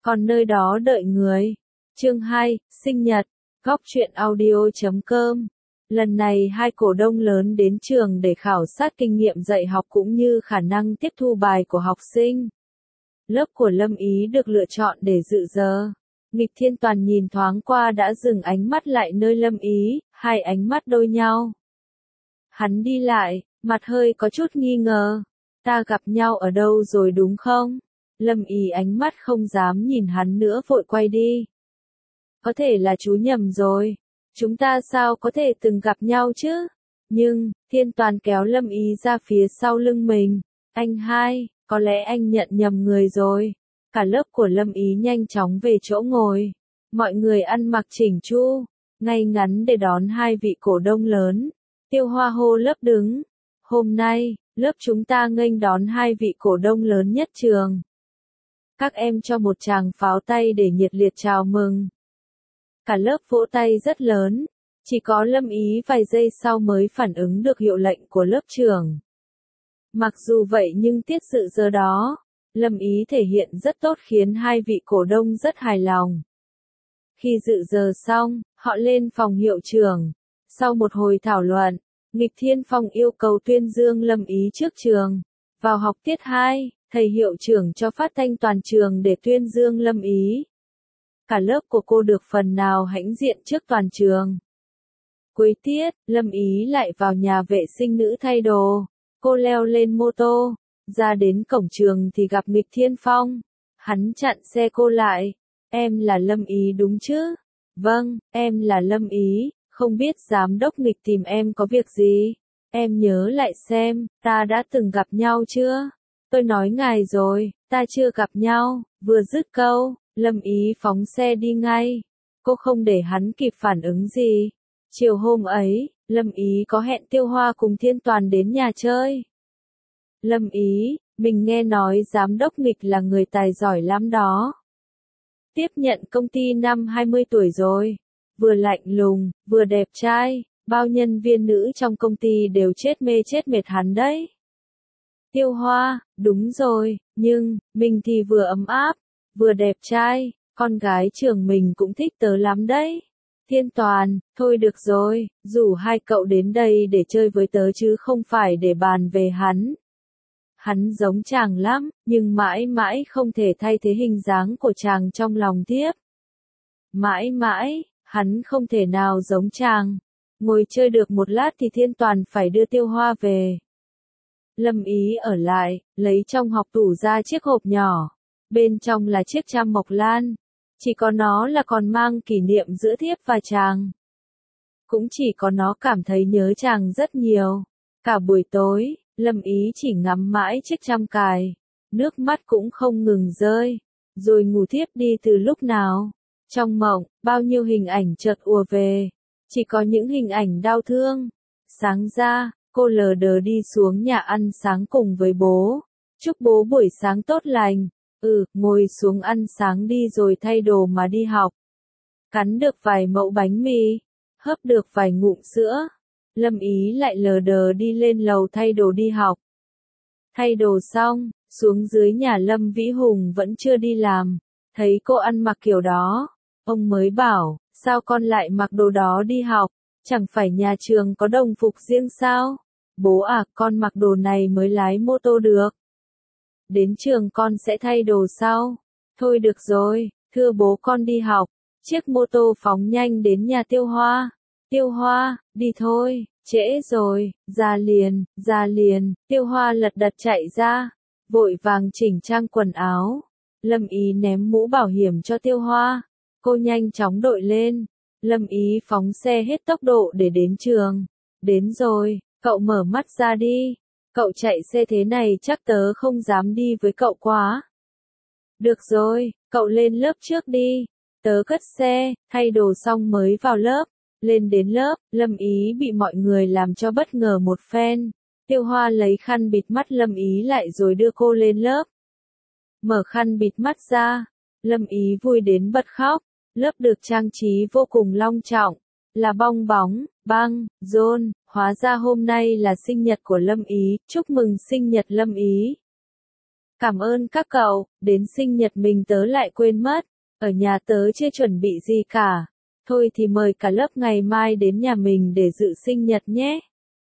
còn nơi đó đợi người. Chương 2, sinh nhật, góc truyện audio.com. Lần này hai cổ đông lớn đến trường để khảo sát kinh nghiệm dạy học cũng như khả năng tiếp thu bài của học sinh. Lớp của Lâm Ý được lựa chọn để dự giờ. Nghịch Thiên Toàn nhìn thoáng qua đã dừng ánh mắt lại nơi Lâm Ý, hai ánh mắt đôi nhau. Hắn đi lại, mặt hơi có chút nghi ngờ. Ta gặp nhau ở đâu rồi đúng không? Lâm Ý ánh mắt không dám nhìn hắn nữa vội quay đi. Có thể là chú nhầm rồi. Chúng ta sao có thể từng gặp nhau chứ? Nhưng, Thiên Toàn kéo Lâm Ý ra phía sau lưng mình. Anh hai, có lẽ anh nhận nhầm người rồi. Cả lớp của Lâm Ý nhanh chóng về chỗ ngồi. Mọi người ăn mặc chỉnh chu, ngay ngắn để đón hai vị cổ đông lớn. Tiêu Hoa hô lớp đứng. Hôm nay, lớp chúng ta nghênh đón hai vị cổ đông lớn nhất trường. Các em cho một tràng pháo tay để nhiệt liệt chào mừng. Cả lớp vỗ tay rất lớn, chỉ có Lâm Ý vài giây sau mới phản ứng được hiệu lệnh của lớp trưởng. Mặc dù vậy nhưng tiết dự giờ đó, Lâm Ý thể hiện rất tốt khiến hai vị cổ đông rất hài lòng. Khi dự giờ xong, họ lên phòng hiệu trưởng. Sau một hồi thảo luận, Nghịch Thiên Phong yêu cầu tuyên dương Lâm Ý trước trường. Vào học tiết 2, thầy hiệu trưởng cho phát thanh toàn trường để tuyên dương Lâm Ý. Cả lớp của cô được phần nào hãnh diện trước toàn trường. Cuối tiết, Lâm Ý lại vào nhà vệ sinh nữ thay đồ. Cô leo lên mô tô, ra đến cổng trường thì gặp Nghịch Thiên Phong. Hắn chặn xe cô lại. Em là Lâm Ý đúng chứ? Vâng, em là Lâm Ý, không biết giám đốc Nghịch tìm em có việc gì? Em nhớ lại xem, ta đã từng gặp nhau chưa? Tôi nói ngài rồi, ta chưa gặp nhau. Vừa dứt câu, Lâm Ý phóng xe đi ngay. Cô không để hắn kịp phản ứng gì. Chiều hôm ấy, Lâm Ý có hẹn Tiêu Hoa cùng Thiên Toàn đến nhà chơi. Lâm Ý, mình nghe nói giám đốc Nghịch là người tài giỏi lắm đó. Tiếp nhận công ty năm 20 tuổi rồi. Vừa lạnh lùng, vừa đẹp trai, bao nhân viên nữ trong công ty đều chết mê chết mệt hắn đấy. Tiêu Hoa, đúng rồi, nhưng, mình thì vừa ấm áp, vừa đẹp trai, con gái trường mình cũng thích tớ lắm đấy. Thiên Toàn, thôi được rồi, rủ hai cậu đến đây để chơi với tớ chứ không phải để bàn về hắn. Hắn giống chàng lắm, nhưng mãi mãi không thể thay thế hình dáng của chàng trong lòng thiếp. Mãi mãi, hắn không thể nào giống chàng. Ngồi chơi được một lát thì Thiên Toàn phải đưa Tiêu Hoa về. Lâm Ý ở lại, lấy trong hộc tủ ra chiếc hộp nhỏ. Bên trong là chiếc trăm mộc lan. Chỉ có nó là còn mang kỷ niệm giữa thiếp và chàng. Cũng chỉ có nó cảm thấy nhớ chàng rất nhiều. Cả buổi tối, Lâm Ý chỉ ngắm mãi chiếc trăm cài. Nước mắt cũng không ngừng rơi. Rồi ngủ thiếp đi từ lúc nào. Trong mộng, bao nhiêu hình ảnh chợt ùa về. Chỉ có những hình ảnh đau thương. Sáng ra, cô lờ đờ đi xuống nhà ăn sáng cùng với bố. Chúc bố buổi sáng tốt lành. Ngồi xuống ăn sáng đi rồi thay đồ mà đi học. Cắn được vài mẫu bánh mì. Hớp được vài ngụm sữa. Lâm Ý lại lờ đờ đi lên lầu thay đồ đi học. Thay đồ xong, xuống dưới nhà Lâm Vĩ Hùng vẫn chưa đi làm. Thấy cô ăn mặc kiểu đó. Ông mới bảo, sao con lại mặc đồ đó đi học? Chẳng phải nhà trường có đồng phục riêng sao? Bố à, con mặc đồ này mới lái mô tô được. Đến trường con sẽ thay đồ sau. Thôi được rồi, thưa bố con đi học. Chiếc mô tô phóng nhanh đến nhà Tiêu Hoa. Tiêu Hoa, đi thôi, trễ rồi, ra liền. Tiêu Hoa lật đật chạy ra, vội vàng chỉnh trang quần áo. Lâm Ý ném mũ bảo hiểm cho Tiêu Hoa. Cô nhanh chóng đội lên. Lâm Ý phóng xe hết tốc độ để đến trường. Đến rồi, cậu mở mắt ra đi. Cậu chạy xe thế này chắc tớ không dám đi với cậu quá. Được rồi, cậu lên lớp trước đi. Tớ cất xe, thay đồ xong mới vào lớp. Lên đến lớp, Lâm Ý bị mọi người làm cho bất ngờ một phen. Tiêu Hoa lấy khăn bịt mắt Lâm Ý lại rồi đưa cô lên lớp. Mở khăn bịt mắt ra, Lâm Ý vui đến bật khóc. Lớp được trang trí vô cùng long trọng, là bong bóng, băng, rôn, hóa ra hôm nay là sinh nhật của Lâm Ý, chúc mừng sinh nhật Lâm Ý. Cảm ơn các cậu, đến sinh nhật mình tớ lại quên mất, ở nhà tớ chưa chuẩn bị gì cả. Thôi thì mời cả lớp ngày mai đến nhà mình để dự sinh nhật nhé.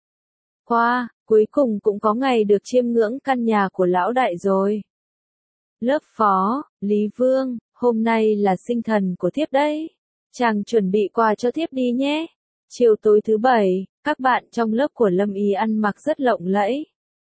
Wow, cuối cùng cũng có ngày được chiêm ngưỡng căn nhà của lão đại rồi. Lớp phó, Lý Vương, hôm nay là sinh thần của thiếp đấy. Chàng chuẩn bị quà cho thiếp đi nhé. Chiều tối thứ bảy, các bạn trong lớp của Lâm Ý ăn mặc rất lộng lẫy.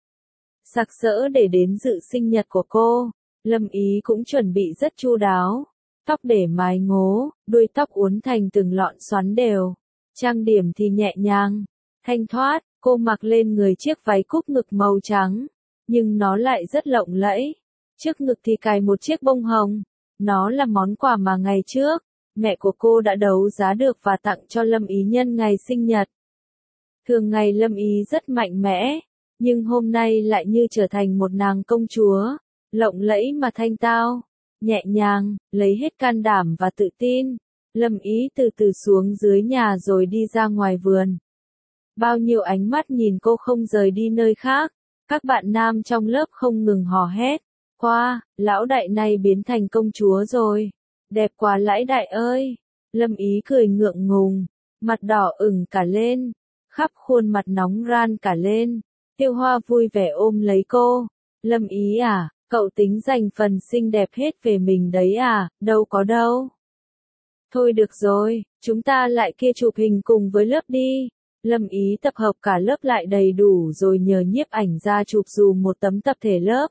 Sặc sỡ để đến dự sinh nhật của cô, Lâm Ý cũng chuẩn bị rất chu đáo. Tóc để mái ngố, đuôi tóc uốn thành từng lọn xoắn đều. Trang điểm thì nhẹ nhàng, thanh thoát, cô mặc lên người chiếc váy cúp ngực màu trắng, nhưng nó lại rất lộng lẫy. Trước ngực thì cài một chiếc bông hồng. Nó là món quà mà ngày trước, mẹ của cô đã đấu giá được và tặng cho Lâm Ý nhân ngày sinh nhật. Thường ngày Lâm Ý rất mạnh mẽ, nhưng hôm nay lại như trở thành một nàng công chúa, lộng lẫy mà thanh tao, nhẹ nhàng, lấy hết can đảm và tự tin. Lâm Ý từ từ xuống dưới nhà rồi đi ra ngoài vườn. Bao nhiêu ánh mắt nhìn cô không rời đi nơi khác, các bạn nam trong lớp không ngừng hò hét. Wow, lão đại này biến thành công chúa rồi. Đẹp quá lão đại ơi. Lâm Ý cười ngượng ngùng, mặt đỏ ửng cả lên, khắp khuôn mặt nóng ran cả lên. Tiêu Hoa vui vẻ ôm lấy cô. Lâm Ý à, cậu tính dành phần xinh đẹp hết về mình đấy à, đâu có đâu. Thôi được rồi, chúng ta lại kia chụp hình cùng với lớp đi. Lâm Ý tập hợp cả lớp lại đầy đủ rồi nhờ nhiếp ảnh ra chụp dùm một tấm tập thể lớp.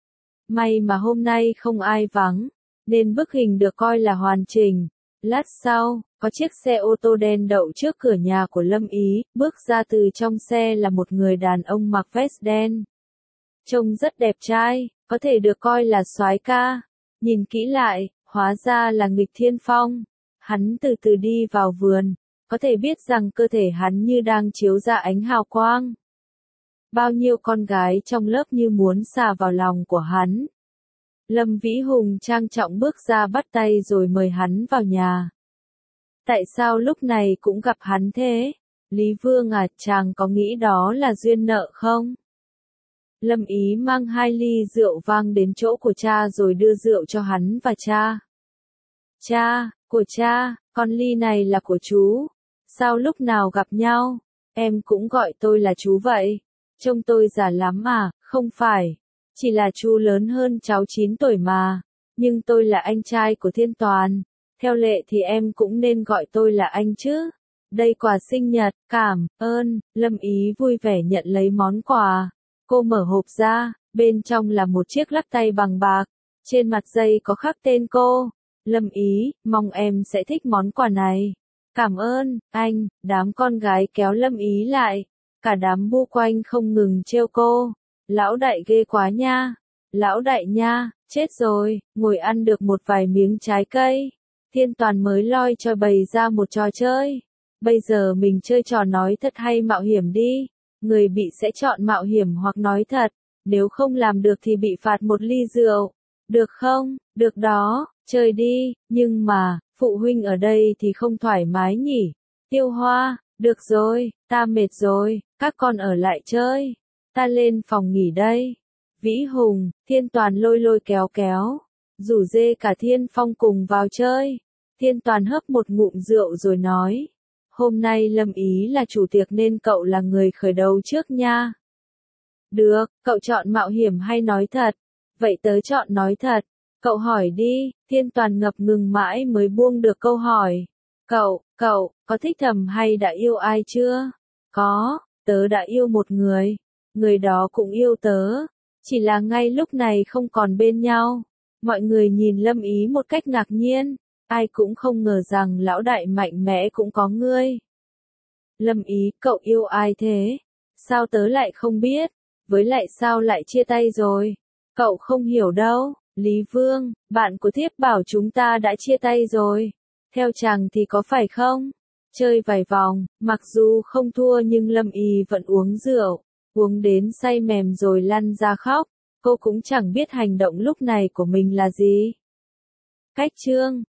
May mà hôm nay không ai vắng, nên bức hình được coi là hoàn chỉnh. Lát sau, có chiếc xe ô tô đen đậu trước cửa nhà của Lâm Ý, bước ra từ trong xe là một người đàn ông mặc vest đen. Trông rất đẹp trai, có thể được coi là soái ca. Nhìn kỹ lại, hóa ra là Nghịch Thiên Phong. Hắn từ từ đi vào vườn, có thể biết rằng cơ thể hắn như đang chiếu ra ánh hào quang. Bao nhiêu con gái trong lớp như muốn xà vào lòng của hắn. Lâm Vĩ Hùng trang trọng bước ra bắt tay rồi mời hắn vào nhà. Tại sao lúc này cũng gặp hắn thế? Lý Vương à, chàng có nghĩ đó là duyên nợ không? Lâm Ý mang 2 ly rượu vang đến chỗ của cha rồi đưa rượu cho hắn và cha. Cha, của cha, con ly này là của chú. Sao lúc nào gặp nhau, em cũng gọi tôi là chú vậy? Trông tôi già lắm à, không phải. Chỉ là chú lớn hơn cháu 9 tuổi mà. Nhưng tôi là anh trai của Thiên Toàn. Theo lệ thì em cũng nên gọi tôi là anh chứ. Đây quà sinh nhật, cảm ơn. Lâm Ý vui vẻ nhận lấy món quà. Cô mở hộp ra, bên trong là một chiếc lắc tay bằng bạc. Trên mặt dây có khắc tên cô. Lâm Ý, mong em sẽ thích món quà này. Cảm ơn, anh. Đám con gái kéo Lâm Ý lại. Cả đám bu quanh không ngừng trêu cô. Lão đại ghê quá nha. Lão đại nha, chết rồi, ngồi ăn được một vài miếng trái cây. Thiên Toàn mới loi cho bày ra một trò chơi. Bây giờ mình chơi trò nói thật hay mạo hiểm đi. Người bị sẽ chọn mạo hiểm hoặc nói thật. Nếu không làm được thì bị phạt 1 ly rượu. Được không? Được đó, chơi đi. Nhưng mà, phụ huynh ở đây thì không thoải mái nhỉ. Tiêu Hoa, được rồi, ta mệt rồi, các con ở lại chơi. Ta lên phòng nghỉ đây. Vĩ Hùng, Thiên Toàn lôi lôi kéo kéo. Rủ dê cả Thiên Phong cùng vào chơi. Thiên Toàn hớp một ngụm rượu rồi nói. Hôm nay Lâm Ý là chủ tiệc nên cậu là người khởi đầu trước nha. Được, cậu chọn mạo hiểm hay nói thật? Vậy tớ chọn nói thật. Cậu hỏi đi. Thiên Toàn ngập ngừng mãi mới buông được câu hỏi. Cậu, có thích thầm hay đã yêu ai chưa? Có, tớ đã yêu một người. Người đó cũng yêu tớ. Chỉ là ngay lúc này không còn bên nhau. Mọi người nhìn Lâm Ý một cách ngạc nhiên. Ai cũng không ngờ rằng lão đại mạnh mẽ cũng có ngươi. Lâm Ý, cậu yêu ai thế? Sao tớ lại không biết? Với lại sao lại chia tay rồi? Cậu không hiểu đâu. Lý Vương, bạn của thiếp bảo chúng ta đã chia tay rồi. Theo chàng thì có phải không? Chơi vài vòng, mặc dù không thua nhưng Lâm Ý vẫn uống rượu. Uống đến say mềm rồi lăn ra khóc. Cô cũng chẳng biết hành động lúc này của mình là gì. Cách chương